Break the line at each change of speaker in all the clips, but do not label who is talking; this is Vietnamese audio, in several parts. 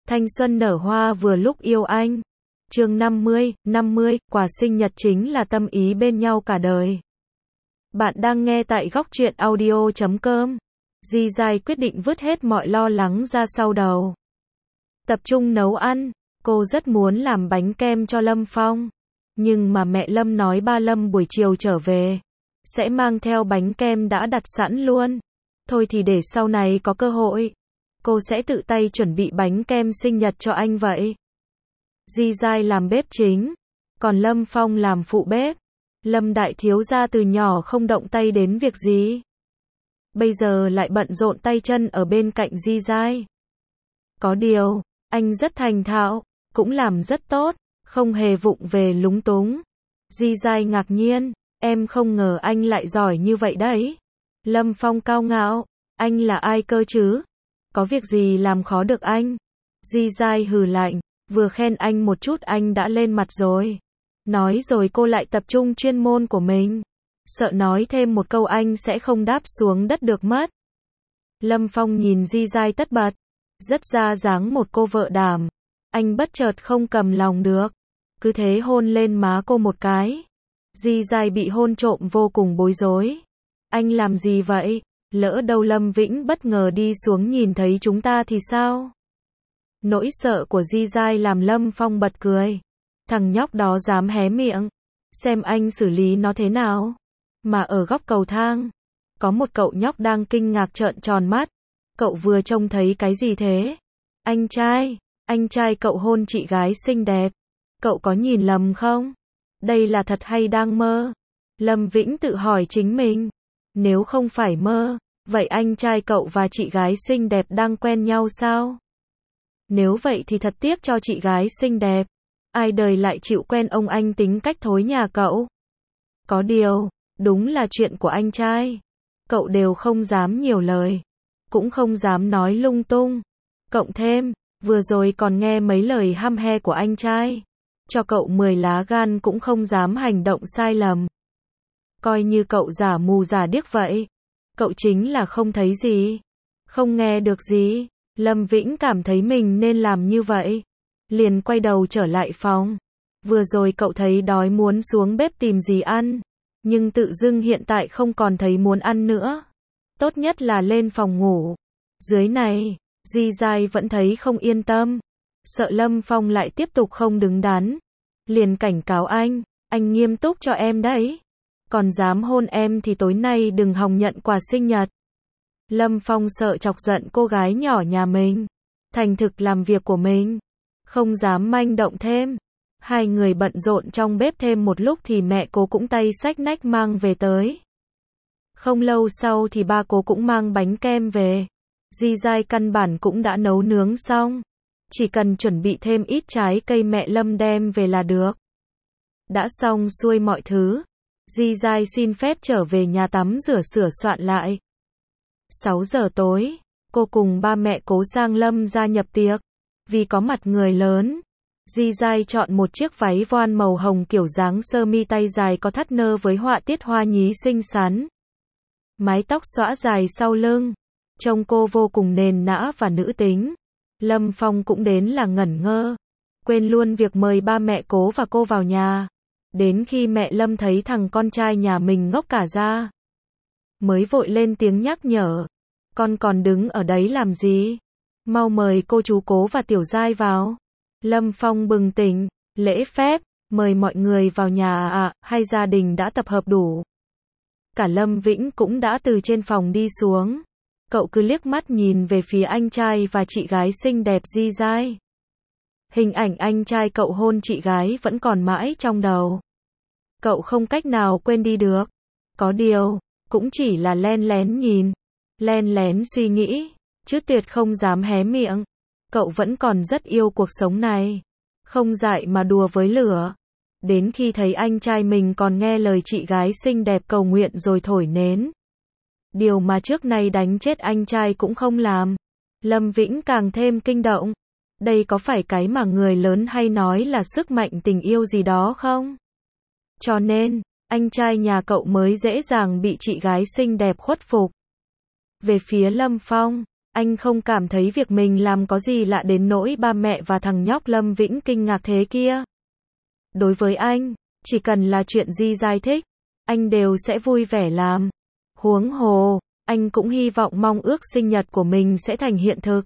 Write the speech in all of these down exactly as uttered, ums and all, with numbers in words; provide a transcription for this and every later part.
Thanh xuân nở hoa vừa lúc yêu anh. Chương năm mươi, năm mươi, quà sinh nhật chính là tâm ý bên nhau cả đời. Bạn đang nghe tại góc truyện audio chấm com. Di Giai quyết định vứt hết mọi lo lắng ra sau đầu. Tập trung nấu ăn. Cô rất muốn làm bánh kem cho Lâm Phong. Nhưng mà mẹ Lâm nói ba Lâm buổi chiều trở về sẽ mang theo bánh kem đã đặt sẵn luôn. Thôi thì để sau này có cơ hội, cô sẽ tự tay chuẩn bị bánh kem sinh nhật cho anh vậy. Di Giai làm bếp chính, còn Lâm Phong làm phụ bếp. Lâm đại thiếu gia từ nhỏ không động tay đến việc gì, bây giờ lại bận rộn tay chân ở bên cạnh Di Giai. Có điều, anh rất thành thạo, cũng làm rất tốt, không hề vụng về lúng túng. Di Giai ngạc nhiên, em không ngờ anh lại giỏi như vậy đấy. Lâm Phong cao ngạo, anh là ai cơ chứ? Có việc gì làm khó được anh? Di Giai hừ lạnh, vừa khen anh một chút anh đã lên mặt rồi. Nói rồi cô lại tập trung chuyên môn của mình. Sợ nói thêm một câu anh sẽ không đáp xuống đất được mất. Lâm Phong nhìn Di Giai tất bật, rất ra dáng một cô vợ đảm. Anh bất chợt không cầm lòng được, cứ thế hôn lên má cô một cái. Di Giai bị hôn trộm vô cùng bối rối. Anh làm gì vậy? Lỡ đâu Lâm Vĩnh bất ngờ đi xuống nhìn thấy chúng ta thì sao? Nỗi sợ của Di Giai làm Lâm Phong bật cười. Thằng nhóc đó dám hé miệng, xem anh xử lý nó thế nào. Mà ở góc cầu thang, có một cậu nhóc đang kinh ngạc trợn tròn mắt. Cậu vừa trông thấy cái gì thế? Anh trai, anh trai cậu hôn chị gái xinh đẹp. Cậu có nhìn lầm không? Đây là thật hay đang mơ? Lâm Vĩnh tự hỏi chính mình. Nếu không phải mơ, vậy anh trai cậu và chị gái xinh đẹp đang quen nhau sao? Nếu vậy thì thật tiếc cho chị gái xinh đẹp. Ai đời lại chịu quen ông anh tính cách thối nhà cậu. Có điều, đúng là chuyện của anh trai. Cậu đều không dám nhiều lời, cũng không dám nói lung tung. Cộng thêm, vừa rồi còn nghe mấy lời hăm he của anh trai. Cho cậu mười lá gan cũng không dám hành động sai lầm. Coi như cậu giả mù giả điếc vậy. Cậu chính là không thấy gì, không nghe được gì. Lâm Vĩnh cảm thấy mình nên làm như vậy, liền quay đầu trở lại phòng. Vừa rồi cậu thấy đói muốn xuống bếp tìm gì ăn, nhưng tự dưng hiện tại không còn thấy muốn ăn nữa. Tốt nhất là lên phòng ngủ. Dưới này, Di Giai vẫn thấy không yên tâm, sợ Lâm Phong lại tiếp tục không đứng đắn. Liền cảnh cáo anh, anh nghiêm túc cho em đấy. Còn dám hôn em thì tối nay đừng hòng nhận quà sinh nhật. Lâm Phong sợ chọc giận cô gái nhỏ nhà mình, thành thực làm việc của mình, không dám manh động thêm. Hai người bận rộn trong bếp thêm một lúc thì mẹ cô cũng tay xách nách mang về tới. Không lâu sau thì ba cô cũng mang bánh kem về. Di Giai căn bản cũng đã nấu nướng xong, chỉ cần chuẩn bị thêm ít trái cây mẹ Lâm đem về là được. Đã xong xuôi mọi thứ, Di Giai xin phép trở về nhà tắm rửa sửa soạn lại. sáu giờ tối, cô cùng ba mẹ Cố sang Lâm gia nhập tiệc. Vì có mặt người lớn, Di Giai chọn một chiếc váy voan màu hồng kiểu dáng sơ mi tay dài có thắt nơ với họa tiết hoa nhí xinh xắn. Mái tóc xõa dài sau lưng, trông cô vô cùng nền nã và nữ tính. Lâm Phong cũng đến là ngẩn ngơ, quên luôn việc mời ba mẹ Cố và cô vào nhà. Đến khi mẹ Lâm thấy thằng con trai nhà mình ngốc cả ra, mới vội lên tiếng nhắc nhở. Con còn đứng ở đấy làm gì? Mau mời cô chú Cố và Tiểu Giai vào. Lâm Phong bừng tỉnh, lễ phép, mời mọi người vào nhà à, à hay gia đình đã tập hợp đủ? Cả Lâm Vĩnh cũng đã từ trên phòng đi xuống. Cậu cứ liếc mắt nhìn về phía anh trai và chị gái xinh đẹp Di Giai. Hình ảnh anh trai cậu hôn chị gái vẫn còn mãi trong đầu. Cậu không cách nào quên đi được. Có điều, cũng chỉ là len lén nhìn, len lén suy nghĩ, chứ tuyệt không dám hé miệng. Cậu vẫn còn rất yêu cuộc sống này, không dại mà đùa với lửa. Đến khi thấy anh trai mình còn nghe lời chị gái xinh đẹp cầu nguyện rồi thổi nến, điều mà trước nay đánh chết anh trai cũng không làm, Lâm Vĩnh càng thêm kinh động. Đây có phải cái mà người lớn hay nói là sức mạnh tình yêu gì đó không? Cho nên, anh trai nhà cậu mới dễ dàng bị chị gái xinh đẹp khuất phục. Về phía Lâm Phong, Anh không cảm thấy việc mình làm có gì lạ đến nỗi ba mẹ và thằng nhóc Lâm Vĩnh kinh ngạc thế kia. Đối với anh, chỉ cần là chuyện Di Giai thích, anh đều sẽ vui vẻ làm. Huống hồ, anh cũng hy vọng mong ước sinh nhật của mình sẽ thành hiện thực.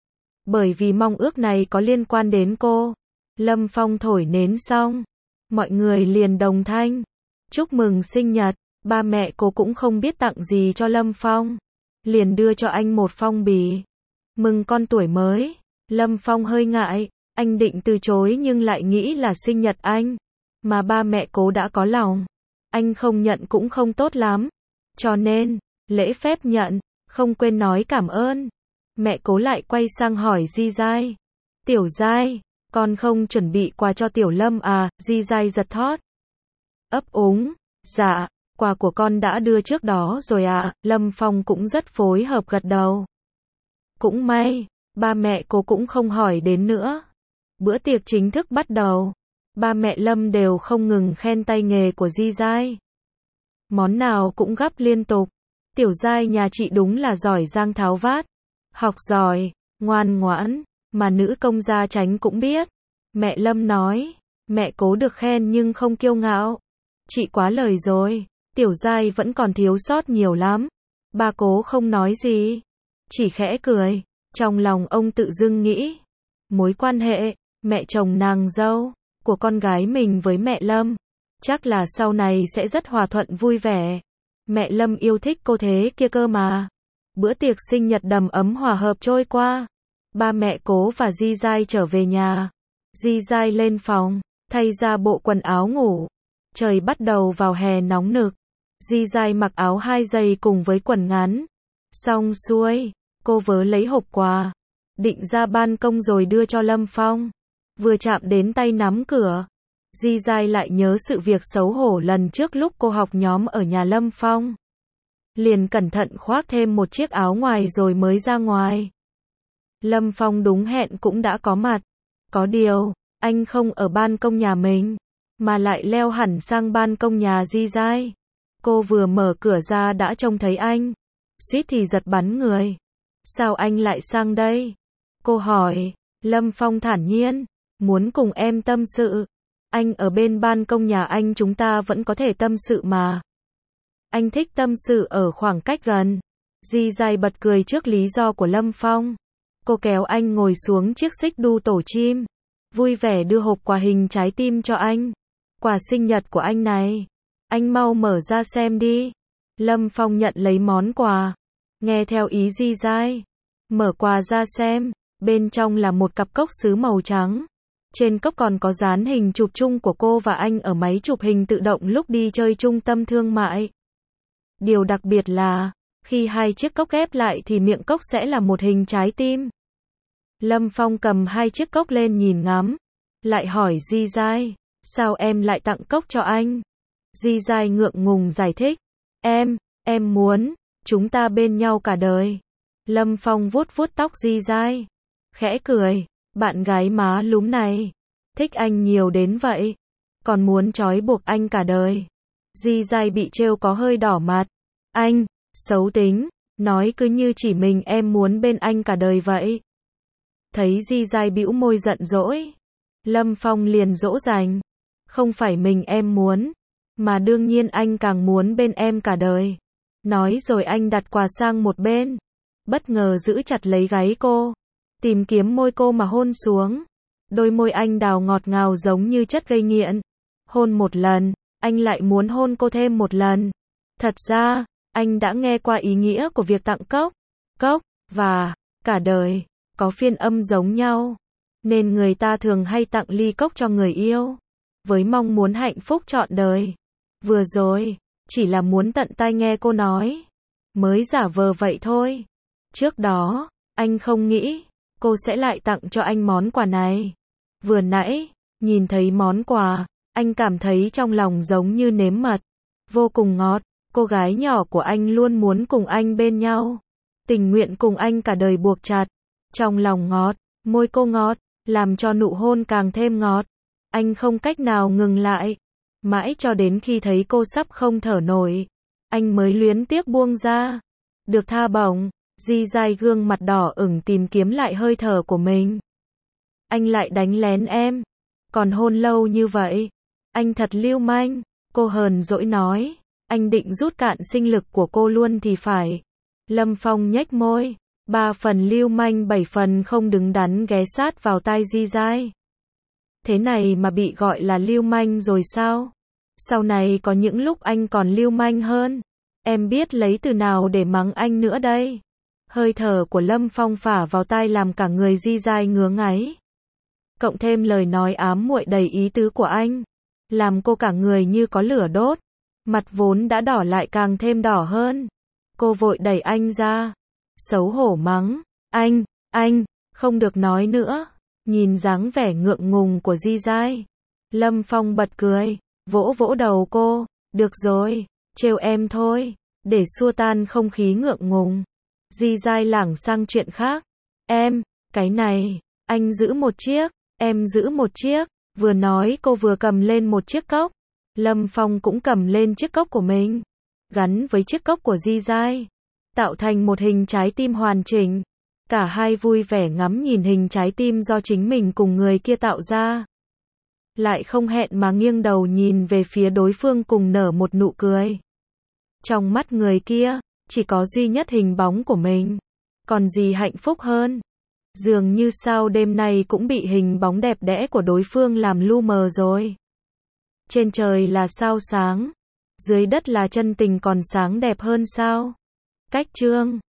Bởi vì mong ước này có liên quan đến cô. Lâm Phong thổi nến xong, mọi người liền đồng thanh chúc mừng sinh nhật. Ba mẹ cô cũng không biết tặng gì cho Lâm Phong, liền đưa cho anh một phong bì. Mừng con tuổi mới. Lâm Phong hơi ngại, anh định từ chối nhưng lại nghĩ là sinh nhật anh, mà ba mẹ cố đã có lòng, anh không nhận cũng không tốt lắm. Cho nên, lễ phép nhận, không quên nói cảm ơn. Mẹ cố lại quay sang hỏi Di Giai. Tiểu Giai, con không chuẩn bị quà cho Tiểu Lâm à? Di Giai giật thót. Ấp úng, dạ, quà của con đã đưa trước đó rồi ạ. À. Lâm Phong cũng rất phối hợp gật đầu. Cũng may, ba mẹ cô cũng không hỏi đến nữa. Bữa tiệc chính thức bắt đầu. Ba mẹ Lâm đều không ngừng khen tay nghề của Di Giai. Món nào cũng gắp liên tục. Tiểu Giai nhà chị đúng là giỏi giang tháo vát. Học giỏi, ngoan ngoãn, mà nữ công gia Chánh cũng biết. Mẹ Lâm nói, mẹ cố được khen nhưng không kiêu ngạo. Chị quá lời rồi, Tiểu Giai vẫn còn thiếu sót nhiều lắm. Ba cố không nói gì, chỉ khẽ cười. Trong lòng ông tự dưng nghĩ, mối quan hệ, mẹ chồng nàng dâu, của con gái mình với mẹ Lâm, chắc là sau này sẽ rất hòa thuận vui vẻ. Mẹ Lâm yêu thích cô thế kia cơ mà. Bữa tiệc sinh nhật đầm ấm hòa hợp trôi qua. Ba mẹ cố và Di Giai trở về nhà. Di Giai lên phòng, thay ra bộ quần áo ngủ. Trời bắt đầu vào hè nóng nực. Di Giai mặc áo hai giày cùng với quần ngắn. Xong xuôi, cô vớ lấy hộp quà, định ra ban công rồi đưa cho Lâm Phong. Vừa chạm đến tay nắm cửa, Di Giai lại nhớ sự việc xấu hổ lần trước lúc cô học nhóm ở nhà Lâm Phong. Liền cẩn thận khoác thêm một chiếc áo ngoài rồi mới ra ngoài. Lâm Phong đúng hẹn cũng đã có mặt. Có điều, anh không ở ban công nhà mình, mà lại leo hẳn sang ban công nhà Di Giai. Cô vừa mở cửa ra đã trông thấy anh, suýt thì giật bắn người. Sao anh lại sang đây? Cô hỏi. Lâm Phong thản nhiên, muốn cùng em tâm sự. Anh ở bên ban công nhà anh chúng ta vẫn có thể tâm sự mà. Anh thích tâm sự ở khoảng cách gần. Di Giai bật cười trước lý do của Lâm Phong. Cô kéo anh ngồi xuống chiếc xích đu tổ chim, vui vẻ đưa hộp quà hình trái tim cho anh. Quà sinh nhật của anh này, anh mau mở ra xem đi. Lâm Phong nhận lấy món quà, nghe theo ý Di Giai, mở quà ra xem. Bên trong là một cặp cốc sứ màu trắng. Trên cốc còn có dán hình chụp chung của cô và anh ở máy chụp hình tự động lúc đi chơi trung tâm thương mại. Điều đặc biệt là, khi hai chiếc cốc ghép lại thì miệng cốc sẽ là một hình trái tim. Lâm Phong cầm hai chiếc cốc lên nhìn ngắm, lại hỏi Di Giai, sao em lại tặng cốc cho anh? Di Giai ngượng ngùng giải thích, em, em muốn, chúng ta bên nhau cả đời. Lâm Phong vuốt vuốt tóc Di Giai, khẽ cười, bạn gái má lúm này, thích anh nhiều đến vậy, còn muốn trói buộc anh cả đời. Di Giai bị trêu có hơi đỏ mặt, anh, xấu tính, nói cứ như chỉ mình em muốn bên anh cả đời vậy. Thấy Di Giai bĩu môi giận dỗi, Lâm Phong liền dỗ dành, không phải mình em muốn, mà đương nhiên anh càng muốn bên em cả đời. Nói rồi anh đặt quà sang một bên, bất ngờ giữ chặt lấy gáy cô, tìm kiếm môi cô mà hôn xuống. Đôi môi anh đào ngọt ngào giống như chất gây nghiện. Hôn một lần, anh lại muốn hôn cô thêm một lần. Thật ra, anh đã nghe qua ý nghĩa của việc tặng cốc, cốc, và cả đời, có phiên âm giống nhau. Nên người ta thường hay tặng ly cốc cho người yêu, với mong muốn hạnh phúc trọn đời. Vừa rồi, chỉ là muốn tận tai nghe cô nói, mới giả vờ vậy thôi. Trước đó, anh không nghĩ, cô sẽ lại tặng cho anh món quà này. Vừa nãy, nhìn thấy món quà, anh cảm thấy trong lòng giống như nếm mật, vô cùng ngọt. Cô gái nhỏ của anh luôn muốn cùng anh bên nhau, tình nguyện cùng anh cả đời buộc chặt. Trong lòng ngọt, môi cô ngọt, làm cho nụ hôn càng thêm ngọt. Anh không cách nào ngừng lại, mãi cho đến khi thấy cô sắp không thở nổi, anh mới luyến tiếc buông ra. Được tha bổng, Di dai gương mặt đỏ ửng tìm kiếm lại hơi thở của mình. Anh lại đánh lén em. Còn hôn lâu như vậy. Anh thật lưu manh. Cô hờn dỗi nói. Anh định rút cạn sinh lực của cô luôn thì phải. Lâm Phong nhếch môi. Ba phần lưu manh bảy phần không đứng đắn ghé sát vào tai Di dai. Thế này mà bị gọi là lưu manh rồi sao? Sau này có những lúc anh còn lưu manh hơn. Em biết lấy từ nào để mắng anh nữa đây. Hơi thở của Lâm Phong phả vào tai làm cả người Di dai ngứa ngáy. Cộng thêm lời nói ám muội đầy ý tứ của anh, làm cô cả người như có lửa đốt. Mặt vốn đã đỏ lại càng thêm đỏ hơn. Cô vội đẩy anh ra. Xấu hổ mắng. Anh, anh, không được nói nữa. Nhìn dáng vẻ ngượng ngùng của Di dai. Lâm Phong bật cười. Vỗ vỗ đầu cô. Được rồi, trêu em thôi. Để xua tan không khí ngượng ngùng. Di dai lảng sang chuyện khác. Em, cái này, anh giữ một chiếc. Em giữ một chiếc. Vừa nói cô vừa cầm lên một chiếc cốc. Lâm Phong cũng cầm lên chiếc cốc của mình. Gắn với chiếc cốc của Di dai. Tạo thành một hình trái tim hoàn chỉnh. Cả hai vui vẻ ngắm nhìn hình trái tim do chính mình cùng người kia tạo ra. Lại không hẹn mà nghiêng đầu nhìn về phía đối phương cùng nở một nụ cười. Trong mắt người kia, chỉ có duy nhất hình bóng của mình. Còn gì hạnh phúc hơn? Dường như sao đêm nay cũng bị hình bóng đẹp đẽ của đối phương làm lu mờ rồi. Trên trời là sao sáng, dưới đất là chân tình còn sáng đẹp hơn sao? Cách chương